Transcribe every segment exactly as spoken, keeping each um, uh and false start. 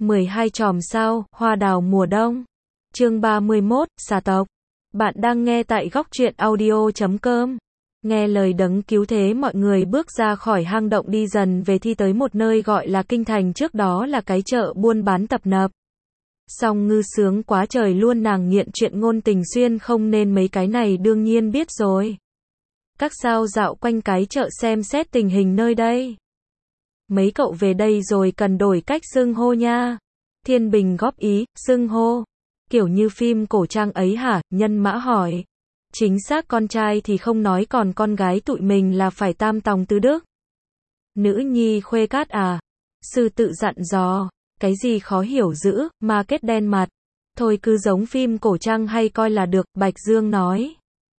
mười hai Chòm sao, hoa đào mùa đông. Chương ba mươi mốt, xà tộc. Bạn đang nghe tại góc truyện audio chấm com. Nghe lời đấng cứu thế, mọi người bước ra khỏi hang động đi dần về thi tới một nơi gọi là Kinh Thành, trước đó là cái chợ buôn bán tập nập. Song Ngư sướng quá trời luôn, nàng nghiện chuyện ngôn tình xuyên không nên mấy cái này đương nhiên biết rồi. Các sao dạo quanh cái chợ xem xét tình hình nơi đây. Mấy cậu về đây rồi cần đổi cách xưng hô nha. Thiên Bình góp ý, xưng hô kiểu như phim cổ trang ấy hả? Nhân Mã hỏi. Chính xác, con trai thì không nói, còn con gái tụi mình là phải tam tòng tứ đức. Nữ nhi khuê cát à? Sư tự dặn dò. Cái gì khó hiểu dữ, ma kết đen mặt. Thôi cứ giống phim cổ trang hay coi là được, Bạch Dương nói.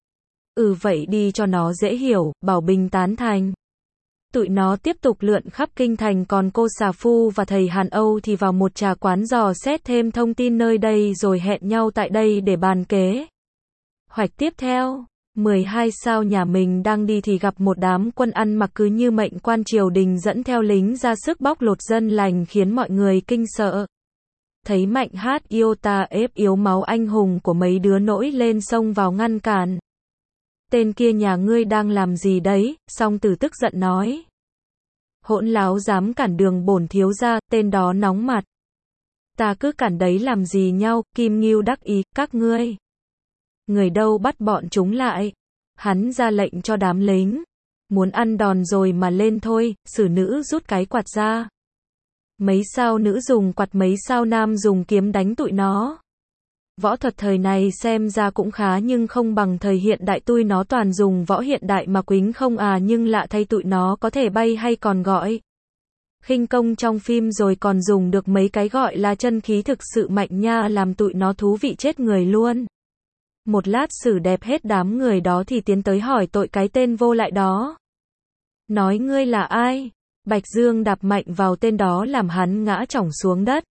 Ừ vậy đi cho nó dễ hiểu, Bảo Bình tán thành. Tụi nó tiếp tục lượn khắp kinh thành, còn cô xà phu và thầy Hàn Âu thì vào một trà quán dò xét thêm thông tin nơi đây rồi hẹn nhau tại đây để bàn kế hoạch tiếp theo. mười hai sao nhà mình đang đi thì gặp một đám quân ăn mặc cứ như mệnh quan triều đình dẫn theo lính ra sức bóc lột dân lành, khiến mọi người kinh sợ. Thấy Mạnh Hát yêu ta ép yếu máu anh hùng của mấy đứa nổi lên xông vào ngăn cản. Tên kia nhà ngươi đang làm gì đấy? Song Tử tức giận nói. Hỗn láo dám cản đường bổn thiếu gia, tên đó nóng mặt. Ta cứ cản đấy làm gì nhau? Kim Ngưu đắc ý, các ngươi. Người đâu bắt bọn chúng lại? Hắn ra lệnh cho đám lính. Muốn ăn đòn rồi mà lên thôi. Sử nữ rút cái quạt ra. Mấy sao nữ dùng quạt, mấy sao nam dùng kiếm đánh tụi nó. Võ thuật thời này xem ra cũng khá nhưng không bằng thời hiện đại, tui nó toàn dùng võ hiện đại mà quýnh không à, nhưng lạ thay tụi nó có thể bay hay còn gọi khinh công trong phim, rồi còn dùng được mấy cái gọi là chân khí, thực sự mạnh nha, làm tụi nó thú vị chết người luôn. Một lát xử đẹp hết đám người đó thì tiến tới hỏi tội cái tên vô lại đó. Nói ngươi là ai? Bạch Dương đạp mạnh vào tên đó làm hắn ngã chỏng xuống đất.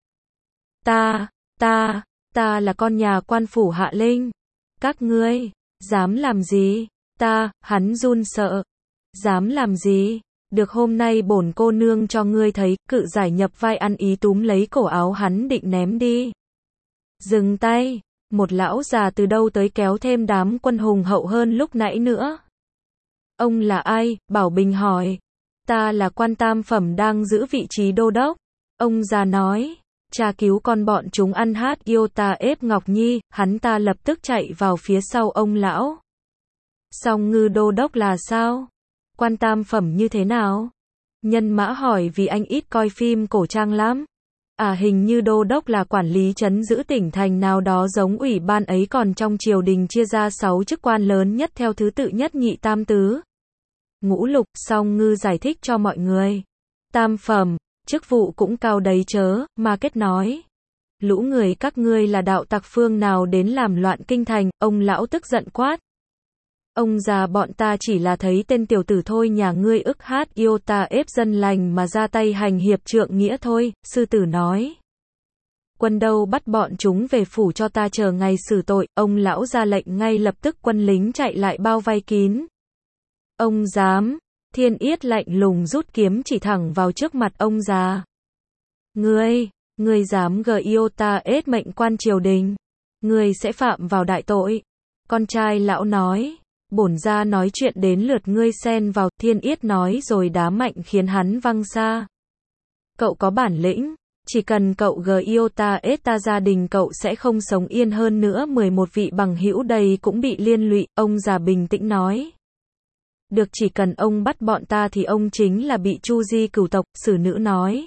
Ta, ta... Ta là con nhà quan phủ Hạ Linh. Các ngươi, dám làm gì? Ta, hắn run sợ. Dám làm gì? Được, hôm nay bổn cô nương cho ngươi thấy, cự giải nhập vai, ăn ý túm lấy cổ áo hắn định ném đi. Dừng tay, một lão già từ đâu tới kéo thêm đám quân hùng hậu hơn lúc nãy nữa. Ông là ai? Bảo Bình hỏi. Ta là quan tam phẩm đang giữ vị trí đô đốc. Ông già nói. Cha cứu con bọn chúng ăn hát yêu ta ép Ngọc Nhi, hắn ta lập tức chạy vào phía sau ông lão. Song Ngư đô đốc là sao? Quan tam phẩm như thế nào? Nhân Mã hỏi, vì anh ít coi phim cổ trang lắm. À, hình như đô đốc là quản lý trấn giữ tỉnh thành nào đó giống ủy ban ấy, còn trong triều đình chia ra sáu chức quan lớn nhất theo thứ tự nhất nhị tam tứ ngũ lục. Song Ngư giải thích cho mọi người. Tam phẩm, chức vụ cũng cao đấy chớ, Ma Kết nói. Lũ người các ngươi là đạo tặc phương nào đến làm loạn kinh thành? Ông lão tức giận quát. Ông già, bọn ta chỉ là thấy tên tiểu tử thôi, nhà ngươi ức hát yêu ta ép dân lành mà ra tay hành hiệp trượng nghĩa thôi. Sư tử nói. Quân đâu, bắt bọn chúng về phủ cho ta chờ ngày xử tội. Ông lão ra lệnh, ngay lập tức quân lính chạy lại bao vây kín. Ông dám? Thiên Yết lạnh lùng rút kiếm chỉ thẳng vào trước mặt ông già. Ngươi, ngươi dám gờ yêu ta ết mệnh quan triều đình, ngươi sẽ phạm vào đại tội. Con trai lão nói, bổn gia nói chuyện đến lượt ngươi xen vào. Thiên Yết nói rồi đá mạnh khiến hắn văng xa. Cậu có bản lĩnh, chỉ cần cậu gờ yêu ta ết ta, gia đình cậu sẽ không sống yên hơn nữa. mười một vị bằng hữu đây cũng bị liên lụy. Ông già bình tĩnh nói. Được, chỉ cần ông bắt bọn ta thì ông chính là bị chu di cửu tộc. Sử nữ nói.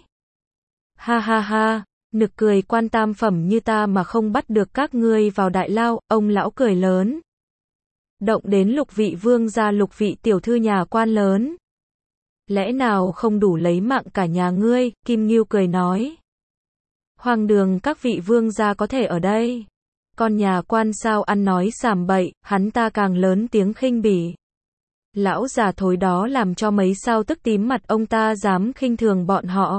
Ha ha ha, nực cười, quan tam phẩm như ta mà không bắt được các ngươi vào đại lao. Ông lão cười lớn. Động đến lục vị vương gia, lục vị tiểu thư nhà quan lớn. Lẽ nào không đủ lấy mạng cả nhà ngươi? Kim Ngưu cười nói. Hoàng đường, các vị vương gia có thể ở đây. Con nhà quan sao ăn nói sàm bậy, hắn ta càng lớn tiếng khinh bỉ. Lão già thối đó làm cho mấy sao tức tím mặt, ông ta dám khinh thường bọn họ.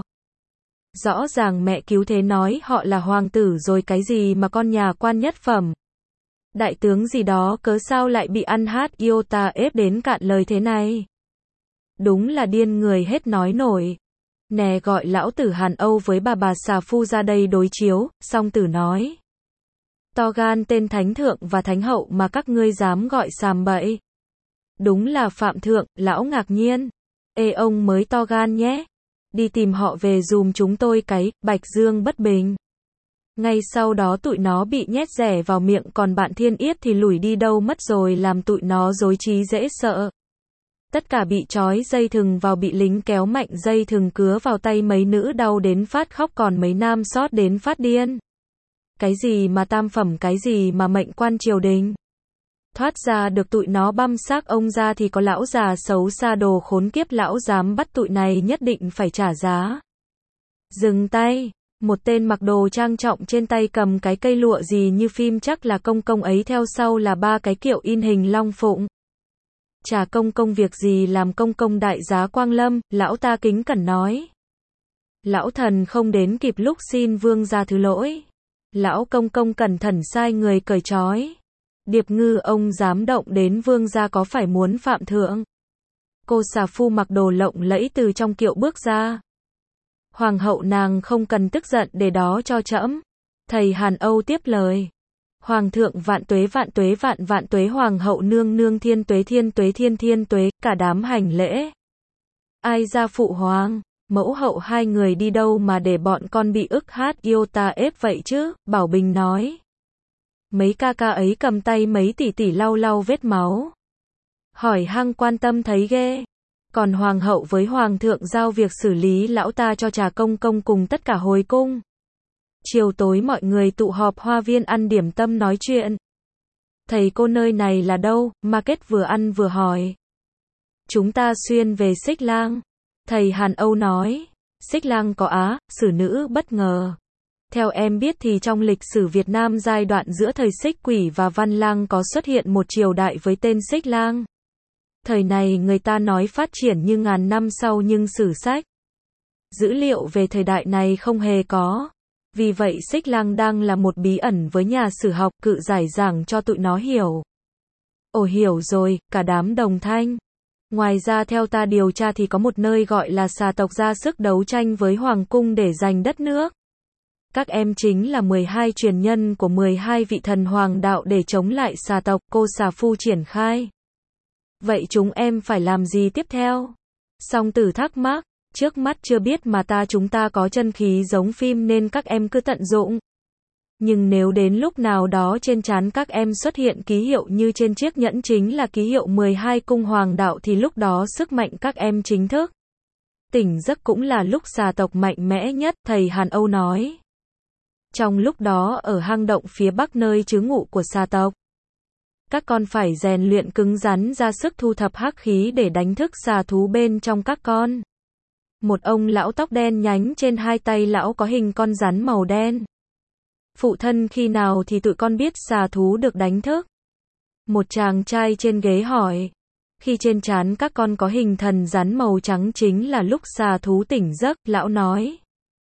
Rõ ràng mẹ cứu thế nói họ là hoàng tử rồi, cái gì mà con nhà quan nhất phẩm, đại tướng gì đó, cớ sao lại bị ăn hát yêu ta ép đến cạn lời thế này? Đúng là điên người hết nói nổi. Nè gọi lão tử Hàn Âu với bà bà xà phu ra đây đối chiếu, song tử nói. To gan tên thánh thượng và thánh hậu mà các ngươi dám gọi sàm bậy. Đúng là phạm thượng, lão ngạc nhiên. Ê ông mới to gan nhé. Đi tìm họ về dùm chúng tôi cái, Bạch Dương bất bình. Ngay sau đó tụi nó bị nhét rẻ vào miệng, còn bạn Thiên Yết thì lủi đi đâu mất rồi, làm tụi nó rối trí dễ sợ. Tất cả bị trói dây thừng vào, bị lính kéo mạnh dây thừng cứa vào tay, mấy nữ đau đến phát khóc, còn mấy nam xót đến phát điên. Cái gì mà tam phẩm, cái gì mà mệnh quan triều đình. Thoát ra được tụi nó băm xác ông ra thì có lão già xấu xa đồ khốn kiếp, lão dám bắt tụi này nhất định phải trả giá. Dừng tay. Một tên mặc đồ trang trọng, trên tay cầm cái cây lụa gì như phim, chắc là công công ấy, theo sau là ba cái kiệu in hình long phụng. Chả công công việc gì làm công công đại giá Quang Lâm, lão ta kính cẩn nói. Lão thần không đến kịp lúc, xin vương gia thứ lỗi. Lão công công cẩn thận sai người cởi trói. Điệp Ngư, ông dám động đến vương gia có phải muốn phạm thượng? Cô xà phu mặc đồ lộng lẫy từ trong kiệu bước ra. Hoàng hậu nàng không cần tức giận, để đó cho trẫm. Thầy Hàn Âu tiếp lời. Hoàng thượng vạn tuế vạn tuế vạn vạn tuế, hoàng hậu nương nương thiên tuế thiên tuế thiên thiên tuế, cả đám hành lễ. Ai ra phụ hoàng, mẫu hậu hai người đi đâu mà để bọn con bị ức hát yêu ta ép vậy chứ, Bảo Bình nói. Mấy ca ca ấy cầm tay mấy tỷ tỷ lau lau vết máu. Hỏi hăng quan tâm thấy ghê. Còn hoàng hậu với hoàng thượng giao việc xử lý lão ta cho trà công công cùng tất cả hồi cung. Chiều tối mọi người tụ họp hoa viên ăn điểm tâm nói chuyện. Thầy cô nơi này là đâu? Market vừa ăn vừa hỏi. Chúng ta xuyên về Xích Lang. Thầy Hàn Âu nói. Xích Lang có á, sử nữ bất ngờ. Theo em biết thì trong lịch sử Việt Nam giai đoạn giữa thời Xích Quỷ và Văn Lang có xuất hiện một triều đại với tên Xích Lang. Thời này người ta nói phát triển như ngàn năm sau, nhưng sử sách, dữ liệu về thời đại này không hề có. Vì vậy Xích Lang đang là một bí ẩn với nhà sử học, cự giải giảng cho tụi nó hiểu. Ồ hiểu rồi, cả đám đồng thanh. Ngoài ra theo ta điều tra thì có một nơi gọi là xà tộc ra sức đấu tranh với hoàng cung để giành đất nước. Các em chính là mười hai truyền nhân của mười hai vị thần hoàng đạo để chống lại xà tộc, cô xà phu triển khai. Vậy chúng em phải làm gì tiếp theo? Song Tử thắc mắc, trước mắt chưa biết mà ta chúng ta có chân khí giống phim nên các em cứ tận dụng. Nhưng nếu đến lúc nào đó trên trán các em xuất hiện ký hiệu như trên chiếc nhẫn chính là ký hiệu mười hai cung hoàng đạo thì lúc đó sức mạnh các em chính thức tỉnh giấc, cũng là lúc xà tộc mạnh mẽ nhất, thầy Hàn Âu nói. Trong lúc đó ở hang động phía bắc nơi trú ngụ của xà tộc, các con phải rèn luyện cứng rắn ra sức thu thập hắc khí để đánh thức xà thú bên trong các con. Một ông lão tóc đen nhánh, trên hai tay lão có hình con rắn màu đen. Phụ thân, khi nào thì tụi con biết xà thú được đánh thức? Một chàng trai trên ghế hỏi. Khi trên trán các con có hình thần rắn màu trắng chính là lúc xà thú tỉnh giấc, lão nói.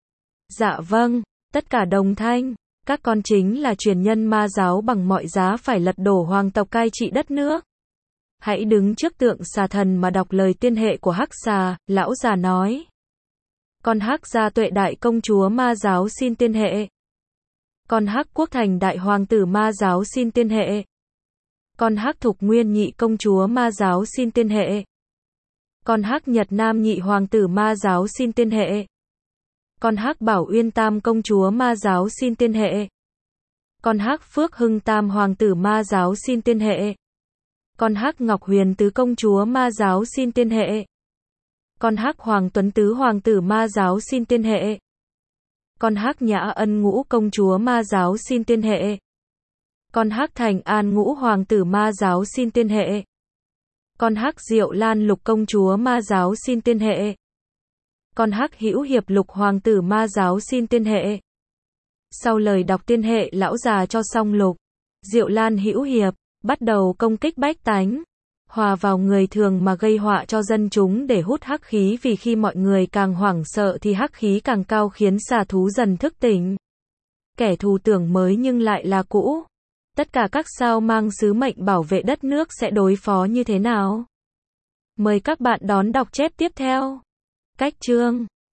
Dạ vâng, tất cả đồng thanh. Các con chính là truyền nhân ma giáo, bằng mọi giá phải lật đổ hoàng tộc cai trị đất nước. Hãy đứng trước tượng xà thần mà đọc lời tiên hệ của hắc xà, lão già nói. Con hắc gia tuệ đại công chúa ma giáo xin tiên hệ. Con hắc quốc thành đại hoàng tử ma giáo xin tiên hệ. Con hắc thục nguyên nhị công chúa ma giáo xin tiên hệ. Con hắc nhật nam nhị hoàng tử ma giáo xin tiên hệ. Con hắc bảo uyên tam công chúa ma giáo xin tiên hệ. Con hắc phước hưng tam hoàng tử ma giáo xin tiên hệ. Con hắc ngọc huyền tứ công chúa ma giáo xin tiên hệ. Con hắc hoàng tuấn tứ hoàng tử ma giáo xin tiên hệ. Con hắc nhã ân ngũ công chúa ma giáo xin tiên hệ. Con hắc thành an ngũ hoàng tử ma giáo xin tiên hệ. Con hắc diệu lan lục công chúa ma giáo xin tiên hệ. Con hắc hữu hiệp lục hoàng tử ma giáo xin tiên hệ. Sau lời đọc tiên hệ lão già cho xong lục, diệu lan hữu hiệp, bắt đầu công kích bách tánh, hòa vào người thường mà gây họa cho dân chúng để hút hắc khí, vì khi mọi người càng hoảng sợ thì hắc khí càng cao, khiến xà thú dần thức tỉnh. Kẻ thù tưởng mới nhưng lại là cũ. Tất cả các sao mang sứ mệnh bảo vệ đất nước sẽ đối phó như thế nào? Mời các bạn đón đọc chép tiếp theo. Cách chương